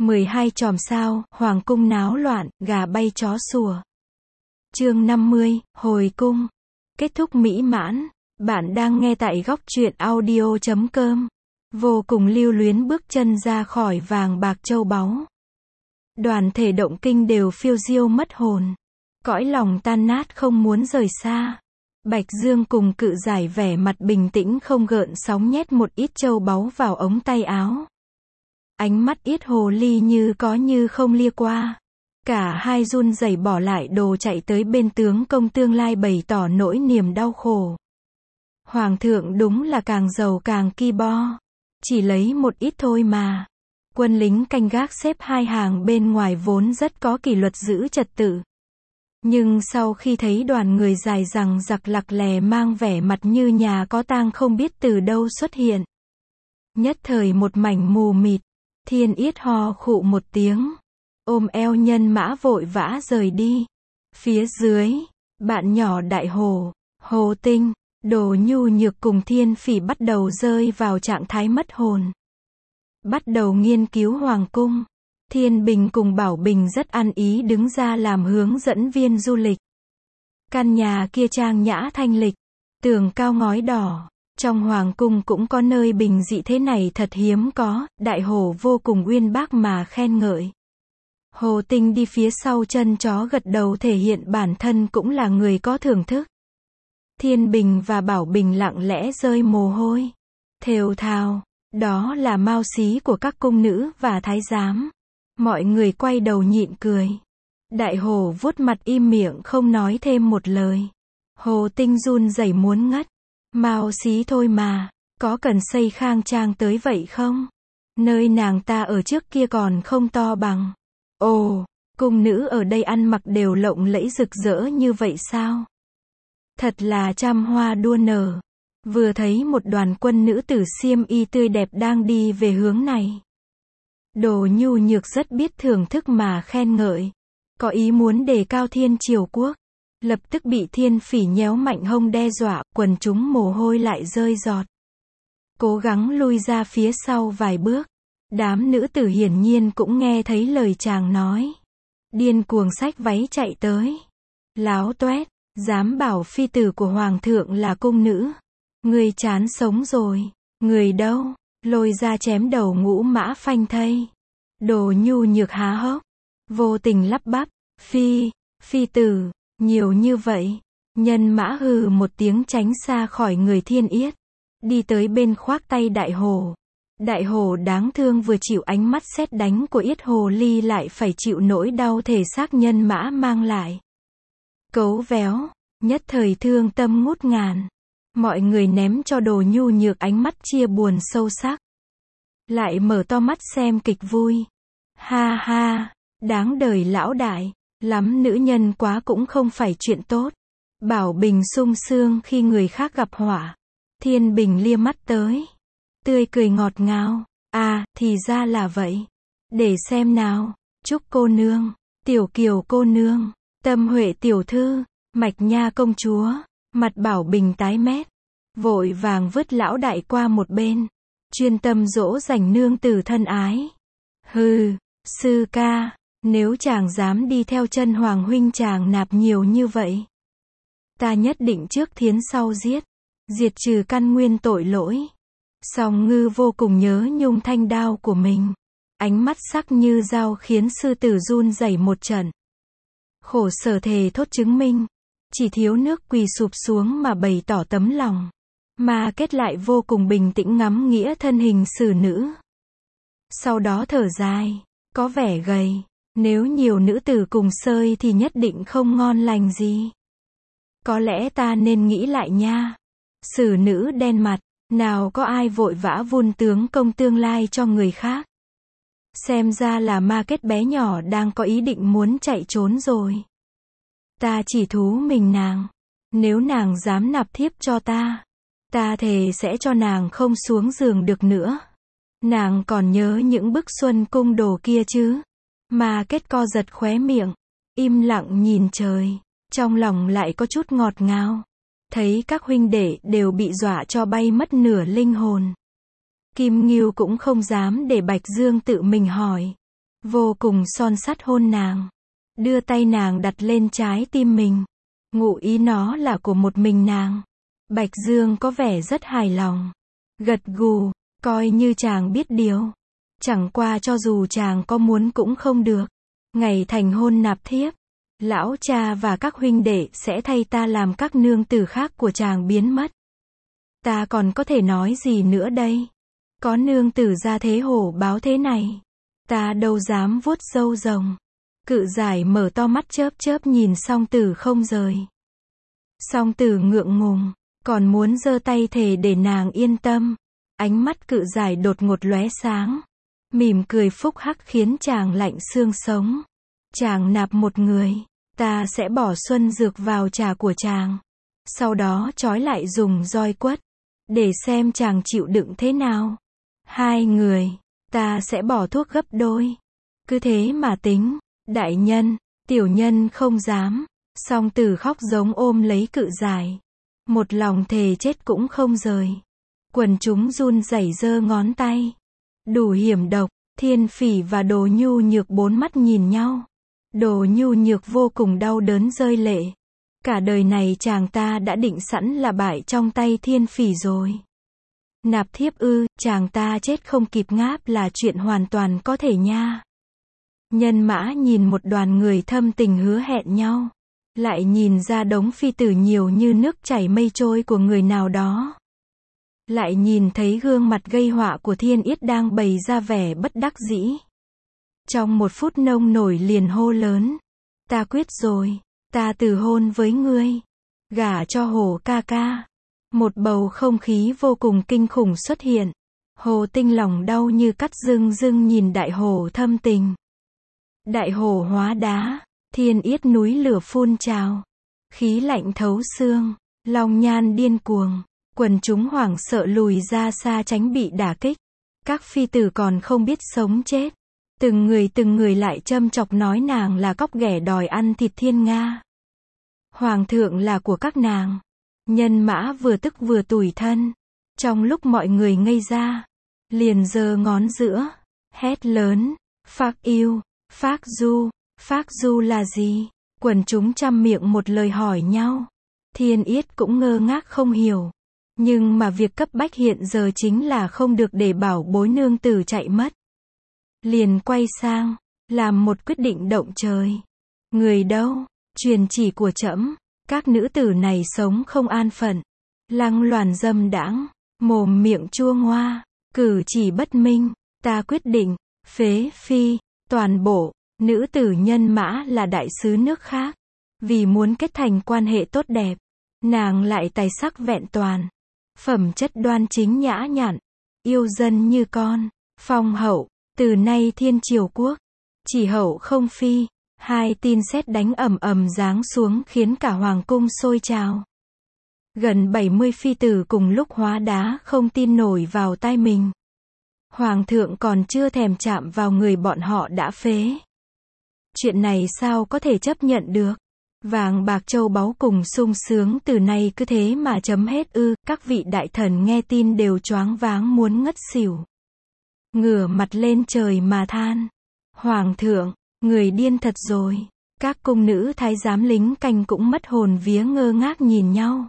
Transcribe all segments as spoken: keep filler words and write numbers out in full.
mười hai chòm sao, hoàng cung náo loạn, gà bay chó sủa. Chương năm mươi, hồi cung. Kết thúc mỹ mãn. Bạn đang nghe tại góc truyện audio chấm com. Vô cùng lưu luyến bước chân ra khỏi vàng bạc châu báu. Đoàn thể động kinh đều phiêu diêu mất hồn. Cõi lòng tan nát không muốn rời xa. Bạch Dương cùng Cự Giải vẻ mặt bình tĩnh không gợn sóng nhét một ít châu báu vào ống tay áo. Ánh mắt Yết Hồ Ly như có như không lia qua. Cả hai run rẩy bỏ lại đồ chạy tới bên tướng công tương lai bày tỏ nỗi niềm đau khổ. Hoàng thượng đúng là càng giàu càng ki bo. Chỉ lấy một ít thôi mà. Quân lính canh gác xếp hai hàng bên ngoài vốn rất có kỷ luật giữ trật tự. Nhưng sau khi thấy đoàn người dài dằng dặc lặc lè mang vẻ mặt như nhà có tang không biết từ đâu xuất hiện. Nhất thời một mảnh mù mịt. Thiên Yết ho khụ một tiếng. Ôm eo nhân mã vội vã rời đi. Phía dưới, bạn nhỏ Đại Hồ, Hồ Tinh, Đồ Nhu Nhược cùng Thiên Phỉ bắt đầu rơi vào trạng thái mất hồn. Bắt đầu nghiên cứu hoàng cung. Thiên Bình cùng Bảo Bình rất ăn ý đứng ra làm hướng dẫn viên du lịch. Căn nhà kia trang nhã thanh lịch, tường cao ngói đỏ. Trong hoàng cung cũng có nơi bình dị thế này thật hiếm có, Đại Hồ vô cùng uyên bác mà khen ngợi. Hồ Tinh đi phía sau chân chó gật đầu thể hiện bản thân cũng là người có thưởng thức. Thiên Bình và Bảo Bình lặng lẽ rơi mồ hôi. Thều thào, đó là mao xí của các cung nữ và thái giám. Mọi người quay đầu nhịn cười. Đại Hồ vuốt mặt im miệng không nói thêm một lời. Hồ Tinh run rẩy muốn ngất. Mao xí thôi mà, có cần xây khang trang tới vậy không? Nơi nàng ta ở trước kia còn không to bằng. Ồ, cung nữ ở đây ăn mặc đều lộng lẫy rực rỡ như vậy sao? Thật là trăm hoa đua nở. Vừa thấy một đoàn quân nữ tử xiêm y tươi đẹp đang đi về hướng này. Đồ Nhu Nhược rất biết thưởng thức mà khen ngợi. Có ý muốn đề cao Thiên Triều Quốc. Lập tức bị Thiên Phỉ nhéo mạnh hông đe dọa, quần chúng mồ hôi lại rơi giọt. Cố gắng lui ra phía sau vài bước. Đám nữ tử hiển nhiên cũng nghe thấy lời chàng nói. Điên cuồng xách váy chạy tới. Láo toét, dám bảo phi tử của hoàng thượng là cung nữ. Người chán sống rồi. Người đâu? Lôi ra chém đầu ngũ mã phanh thây. Đồ Nhu Nhược há hốc. Vô tình lắp bắp. Phi, phi tử, nhiều như vậy. Nhân mã hừ một tiếng tránh xa khỏi người Thiên Yết. Đi tới bên khoác tay Đại Hồ. Đại Hồ đáng thương vừa chịu ánh mắt sét đánh của Yết Hồ Ly lại phải chịu nỗi đau thể xác nhân mã mang lại. Cấu véo, nhất thời thương tâm ngút ngàn. Mọi người ném cho Đồ Nhu Nhược ánh mắt chia buồn sâu sắc. Lại mở to mắt xem kịch vui. Ha ha, đáng đời lão đại, lắm nữ nhân quá cũng không phải chuyện tốt. Bảo Bình sung sướng khi người khác gặp họa. Thiên Bình lia mắt tới. Tươi cười ngọt ngào. À, thì ra là vậy. Để xem nào. Trúc cô nương, Tiểu Kiều cô nương, Tâm Huệ tiểu thư, Mạch Nha công chúa. Mặt Bảo Bình tái mét. Vội vàng vứt lão đại qua một bên. Chuyên tâm dỗ dành nương tử thân ái. Hừ, sư ca, nếu chàng dám đi theo chân hoàng huynh chàng nạp nhiều như vậy. Ta nhất định trước thiến sau giết. Diệt trừ căn nguyên tội lỗi. Song Ngư vô cùng nhớ nhung thanh đao của mình. Ánh mắt sắc như dao khiến sư tử run rẩy một trận. Khổ sở thề thốt chứng minh. Chỉ thiếu nước quỳ sụp xuống mà bày tỏ tấm lòng. Mà kết lại vô cùng bình tĩnh ngắm nghĩa thân hình xử nữ. Sau đó thở dài. Có vẻ gầy. Nếu nhiều nữ tử cùng sơi thì nhất định không ngon lành gì. Có lẽ ta nên nghĩ lại nha. Xử nữ đen mặt. Nào có ai vội vã vun tướng công tương lai cho người khác. Xem ra là ma kết bé nhỏ đang có ý định muốn chạy trốn rồi. Ta chỉ thú mình nàng. Nếu nàng dám nạp thiếp cho ta, ta thề sẽ cho nàng không xuống giường được nữa. Nàng còn nhớ những bức xuân cung đồ kia chứ? Ma kết co giật khóe miệng. Im lặng nhìn trời. Trong lòng lại có chút ngọt ngào. Thấy các huynh đệ đều bị dọa cho bay mất nửa linh hồn. Kim Ngưu cũng không dám để Bạch Dương tự mình hỏi. vô cùng son sắt hôn nàng, đưa tay nàng đặt lên trái tim mình, ngụ ý nó là của một mình nàng. Bạch Dương có vẻ rất hài lòng, gật gù, coi như chàng biết điều. Chẳng qua cho dù chàng có muốn cũng không được. Ngày thành hôn nạp thiếp, lão cha và các huynh đệ sẽ thay ta làm các nương tử khác của chàng biến mất. Ta còn có thể nói gì nữa đây? Có nương tử ra thế hổ báo thế này, ta đâu dám vuốt râu rồng. Cự Giải mở to mắt chớp chớp nhìn Song Tử không rời. Song Tử ngượng ngùng, còn muốn giơ tay thề để nàng yên tâm. Ánh mắt Cự Giải đột ngột lóe sáng, mỉm cười phúc hắc khiến chàng lạnh xương sống. Chàng nạp một người, ta sẽ bỏ xuân dược vào trà của chàng, sau đó trói lại dùng roi quất, để xem chàng chịu đựng thế nào. Hai người, ta sẽ bỏ thuốc gấp đôi. Cứ thế mà tính. Đại nhân, tiểu nhân không dám. Song Tử khóc giống ôm lấy Cự Giải, một lòng thề chết cũng không rời. Quần chúng run rẩy giơ ngón tay. Đủ hiểm độc. Thiên Phỉ và Đồ Nhu Nhược bốn mắt nhìn nhau. Đồ Nhu Nhược vô cùng đau đớn rơi lệ. Cả đời này chàng ta đã định sẵn là bại trong tay Thiên Phỉ rồi. Nạp thiếp ư, chàng ta chết không kịp ngáp là chuyện hoàn toàn có thể nha. Nhân Mã nhìn một đoàn người thâm tình hứa hẹn nhau, lại nhìn ra đống phi tử nhiều như nước chảy mây trôi của người nào đó. Lại nhìn thấy gương mặt gây họa của Thiên Yết đang bày ra vẻ bất đắc dĩ. Trong một phút nông nổi liền hô lớn. Ta quyết rồi, ta từ hôn với ngươi. Gả cho Hổ ca ca. Một bầu không khí vô cùng kinh khủng xuất hiện. Hồ Tinh lòng đau như cắt rưng rưng nhìn Đại Hổ thâm tình. Đại Hổ hóa đá, Thiên Yết núi lửa phun trào. Khí lạnh thấu xương, Long Nhan điên cuồng. Quần chúng hoảng sợ lùi ra xa tránh bị đả kích. Các phi tử còn không biết sống chết. Từng người từng người lại châm chọc nói nàng là cóc ghẻ đòi ăn thịt Thiên Nga. Hoàng thượng là của các nàng. Nhân Mã vừa tức vừa tủi thân. Trong lúc mọi người ngây ra, liền giơ ngón giữa, hét lớn, phác yêu, phác du, phác du là gì? Quần chúng trăm miệng một lời hỏi nhau. Thiên Yết cũng ngơ ngác không hiểu. Nhưng mà việc cấp bách hiện giờ chính là không được để bảo bối nương tử chạy mất. Liền quay sang, làm một quyết định động trời. Người đâu? Truyền chỉ của trẫm, các nữ tử này sống không an phận, lăng loàn dâm đãng, mồm miệng chua ngoa, cử chỉ bất minh, ta quyết định, phế phi, toàn bộ, nữ tử Nhân Mã là đại sứ nước khác. Vì muốn kết thành quan hệ tốt đẹp, nàng lại tài sắc vẹn toàn, phẩm chất đoan chính nhã nhặn, yêu dân như con, phong hậu, từ nay thiên triều quốc, chỉ hậu không phi. Hai tin sét đánh ầm ầm giáng xuống khiến cả hoàng cung sôi trào. Gần bảy mươi phi tử cùng lúc hóa đá không tin nổi vào tai mình. Hoàng thượng còn chưa thèm chạm vào người bọn họ đã phế. Chuyện này sao có thể chấp nhận được? Vàng bạc châu báu cùng sung sướng từ nay cứ thế mà chấm hết ư? Các vị đại thần nghe tin đều choáng váng muốn ngất xỉu. Ngửa mặt lên trời mà than. Hoàng thượng, người điên thật rồi. Các cung nữ thái giám lính canh cũng mất hồn vía ngơ ngác nhìn nhau.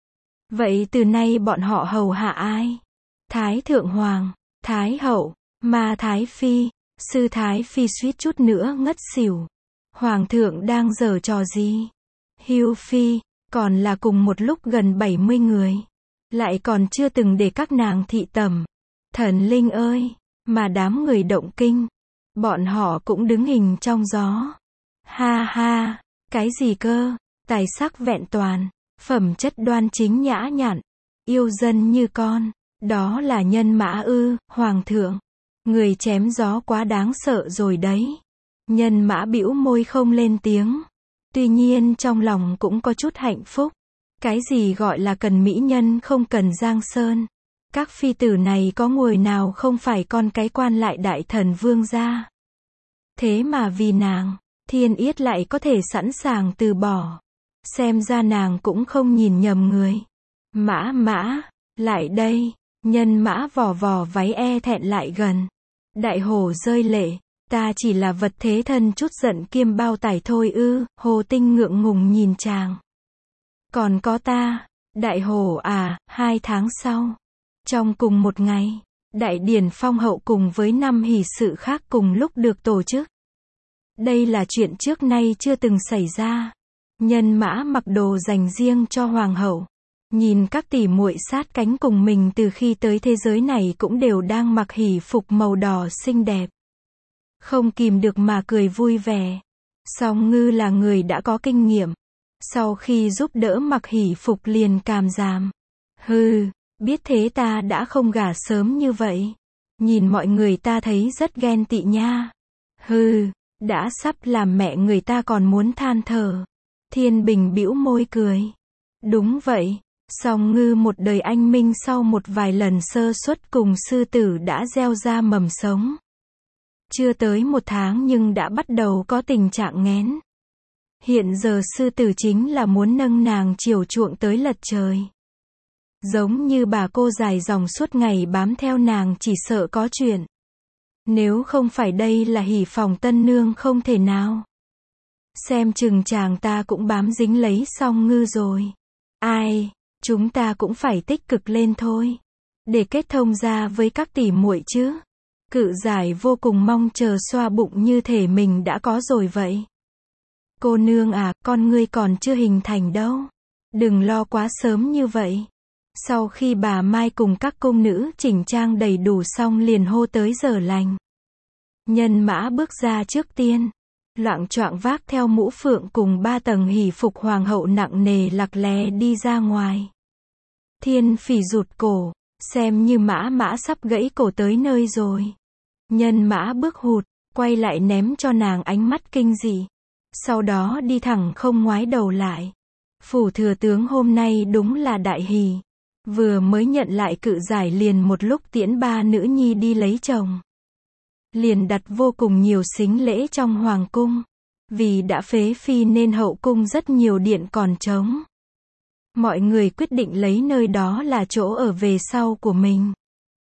Vậy từ nay bọn họ hầu hạ ai? Thái thượng hoàng, thái hậu, ma thái phi, sư thái phi suýt chút nữa ngất xỉu. Hoàng thượng đang giở trò gì? Hưu phi, còn là cùng một lúc gần bảy mươi người. Lại còn chưa từng để các nàng thị tẩm. Thần linh ơi, mà đám người động kinh. Bọn họ cũng đứng hình trong gió. Ha ha, cái gì cơ? Tài sắc vẹn toàn, phẩm chất đoan chính nhã nhặn, yêu dân như con. Đó là Nhân Mã ư? Hoàng thượng, người chém gió quá đáng sợ rồi đấy. Nhân Mã bĩu môi không lên tiếng. Tuy nhiên trong lòng cũng có chút hạnh phúc. Cái gì gọi là cần mỹ nhân không cần giang sơn. Các phi tử này có ngồi nào không phải con cái quan lại đại thần vương gia. Thế mà vì nàng, Thiên Yết lại có thể sẵn sàng từ bỏ. Xem ra nàng cũng không nhìn nhầm người. Mã mã, lại đây. Nhân Mã vò vò váy e thẹn lại gần. Đại Hổ rơi lệ. Ta chỉ là vật thế thân chút giận kiêm bao tải thôi ư, Hồ Tinh ngượng ngùng nhìn chàng. Còn có ta, Đại Hồ à, hai tháng sau. Trong cùng một ngày, đại điển phong hậu cùng với năm hỷ sự khác cùng lúc được tổ chức. Đây là chuyện trước nay chưa từng xảy ra. Nhân mã mặc đồ dành riêng cho hoàng hậu. Nhìn các tỷ muội sát cánh cùng mình từ khi tới thế giới này cũng đều đang mặc hỷ phục màu đỏ xinh đẹp. Không kìm được mà cười vui vẻ. Song Ngư là người đã có kinh nghiệm. Sau khi giúp đỡ mặc hỷ phục liền càm ràm. Hừ, biết thế ta đã không gả sớm như vậy. Nhìn mọi người ta thấy rất ghen tị nha. Hừ, đã sắp làm mẹ người ta còn muốn than thở. Thiên Bình bĩu môi cười. Đúng vậy, song Ngư một đời anh minh sau một vài lần sơ suất cùng sư tử đã gieo ra mầm sống. Chưa tới một tháng nhưng đã bắt đầu có tình trạng nghén. Hiện giờ sư tử chính là muốn nâng nàng chiều chuộng tới lật trời. Giống như bà cô dài dòng suốt ngày bám theo nàng chỉ sợ có chuyện. Nếu không phải đây là hỷ phòng tân nương không thể nào. Xem chừng chàng ta cũng bám dính lấy song Ngư rồi. Ai, chúng ta cũng phải tích cực lên thôi. Để kết thông ra với các tỷ muội chứ. Cự Giải vô cùng mong chờ xoa bụng như thể mình đã có rồi vậy. Cô nương à, con ngươi còn chưa hình thành đâu. Đừng lo quá sớm như vậy. Sau khi bà Mai cùng các cung nữ chỉnh trang đầy đủ xong liền hô tới giờ lành. Nhân mã bước ra trước tiên. Loạng choạng vác theo mũ phượng cùng ba tầng hỷ phục hoàng hậu nặng nề lặc lè đi ra ngoài. Thiên Phỉ rụt cổ, xem như mã mã sắp gãy cổ tới nơi rồi. Nhân mã bước hụt, quay lại ném cho nàng ánh mắt kinh dị. Sau đó đi thẳng không ngoái đầu lại. Phủ thừa tướng hôm nay đúng là đại hỷ. Vừa mới nhận lại Cự Giải liền một lúc tiễn ba nữ nhi đi lấy chồng. Liền đặt vô cùng nhiều sính lễ trong hoàng cung. Vì đã phế phi nên hậu cung rất nhiều điện còn trống. Mọi người quyết định lấy nơi đó là chỗ ở về sau của mình.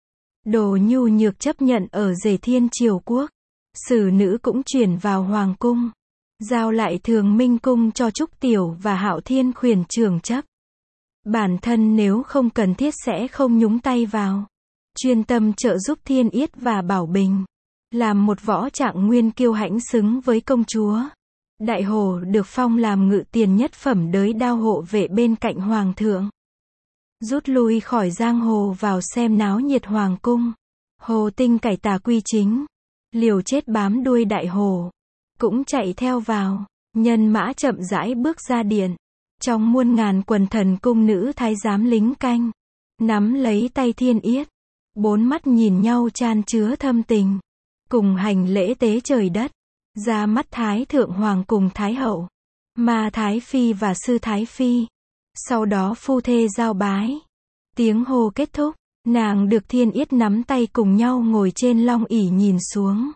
Đồ nhu nhược chấp nhận ở Dề Thiên Triều Quốc. Sử nữ cũng chuyển vào hoàng cung. Giao lại Thường Minh cung cho Trúc Tiểu và Hạo Thiên khuyển trưởng chấp. Bản thân nếu không cần thiết sẽ không nhúng tay vào. Chuyên tâm trợ giúp Thiên Yết và Bảo Bình. Làm một võ trạng nguyên kiêu hãnh xứng với công chúa. Đại Hồ được phong làm ngự tiền nhất phẩm đới đao hộ vệ bên cạnh hoàng thượng. Rút lui khỏi giang hồ vào xem náo nhiệt hoàng cung. Hồ Tinh cải tà quy chính. Liều chết bám đuôi Đại Hồ. Cũng chạy theo vào. Nhân mã chậm rãi bước ra điện. Trong muôn ngàn quần thần cung nữ thái giám lính canh. Nắm lấy tay Thiên Yết. Bốn mắt nhìn nhau chan chứa thâm tình. Cùng hành lễ tế trời đất. Ra mắt Thái Thượng Hoàng cùng Thái Hậu. Ma Thái Phi và Sư Thái Phi. Sau đó phu thê giao bái. Tiếng hô kết thúc. Nàng được Thiên Yết nắm tay cùng nhau ngồi trên long ỷ nhìn xuống.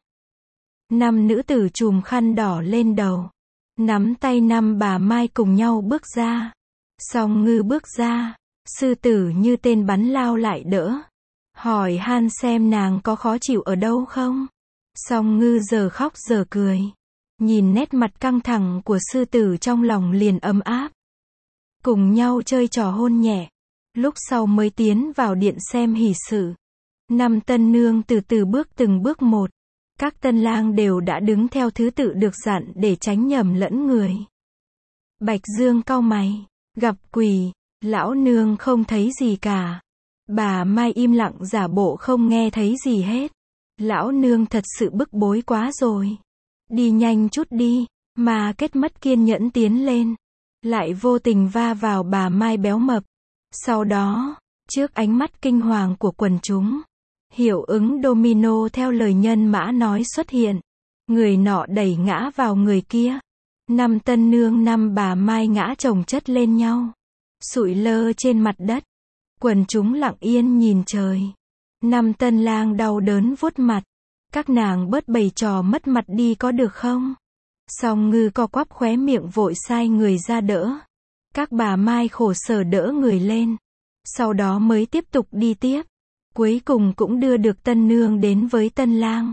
Năm nữ tử chùm khăn đỏ lên đầu. Nắm tay năm bà Mai cùng nhau bước ra. Song Ngư bước ra. Sư tử như tên bắn lao lại đỡ. Hỏi han xem nàng có khó chịu ở đâu không. Song Ngư giờ khóc giờ cười. Nhìn nét mặt căng thẳng của sư tử trong lòng liền ấm áp. Cùng nhau chơi trò hôn nhẹ. Lúc sau mới tiến vào điện xem hỷ sự. Năm tân nương từ từ bước từng bước một. Các tân lang đều đã đứng theo thứ tự được dặn để tránh nhầm lẫn người. Bạch Dương cau mày. Gặp quỷ. Lão nương không thấy gì cả. Bà Mai im lặng giả bộ không nghe thấy gì hết. Lão nương thật sự bức bối quá rồi. Đi nhanh chút đi. Mà Kết mất kiên nhẫn tiến lên. Lại vô tình va vào bà Mai béo mập. Sau đó, trước ánh mắt kinh hoàng của quần chúng, hiệu ứng domino theo lời nhân mã nói xuất hiện. Người nọ đẩy ngã vào người kia. Năm tân nương năm bà Mai ngã chồng chất lên nhau. Sụi lơ trên mặt đất. Quần chúng lặng yên nhìn trời. Năm tân lang đau đớn vuốt mặt. Các nàng bớt bày trò mất mặt đi có được không? Song Ngư co quắp khóe miệng vội sai người ra đỡ. Các bà Mai khổ sở đỡ người lên. Sau đó mới tiếp tục đi tiếp. Cuối cùng cũng đưa được tân nương đến với tân lang.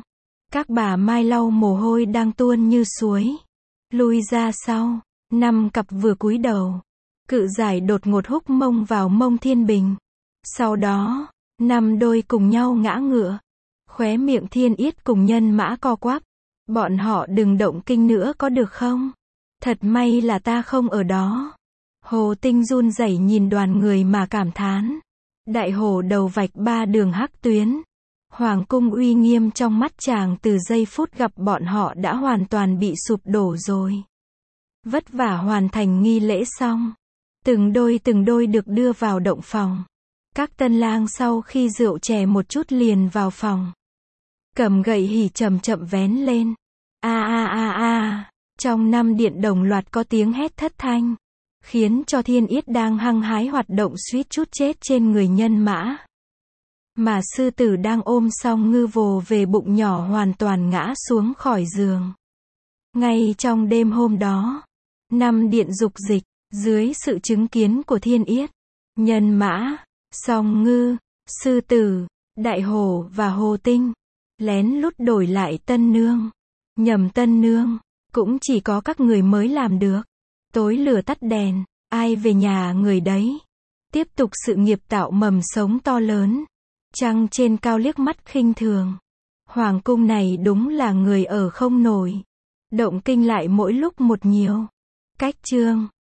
Các bà Mai lau mồ hôi đang tuôn như suối. Lui ra sau. Năm cặp vừa cúi đầu. Cự giải đột ngột húc mông vào mông Thiên Bình. Sau đó, năm đôi cùng nhau ngã ngựa. Khóe miệng Thiên Yết cùng Nhân Mã co quắp. Bọn họ đừng động kinh nữa có được không? Thật may là ta không ở đó. Hồ Tinh run rẩy nhìn đoàn người mà cảm thán. Đại hổ đầu vạch ba đường hắc tuyến. Hoàng cung uy nghiêm trong mắt chàng từ giây phút gặp bọn họ đã hoàn toàn bị sụp đổ rồi. Vất vả hoàn thành nghi lễ xong. Từng đôi từng đôi được đưa vào động phòng. Các tân lang sau khi rượu chè một chút liền vào phòng. Cầm gậy hỉ chậm chậm vén lên. A a a a. Trong năm điện đồng loạt có tiếng hét thất thanh. Khiến cho Thiên Yết đang hăng hái hoạt động suýt chút chết trên người Nhân Mã. Mà sư tử đang ôm song ngư vồ về bụng nhỏ hoàn toàn ngã xuống khỏi giường. Ngay trong đêm hôm đó, năm điện dục dịch, dưới sự chứng kiến của Thiên Yết, Nhân Mã, song ngư, sư tử, đại hổ và hồ tinh, lén lút đổi lại tân nương. Nhầm tân nương, cũng chỉ có các người mới làm được. Tối lửa tắt đèn, ai về nhà người đấy. Tiếp tục sự nghiệp tạo mầm sống to lớn. Trăng trên cao liếc mắt khinh thường. Hoàng cung này đúng là người ở không nổi. Động kinh lại mỗi lúc một nhiều. Cách chương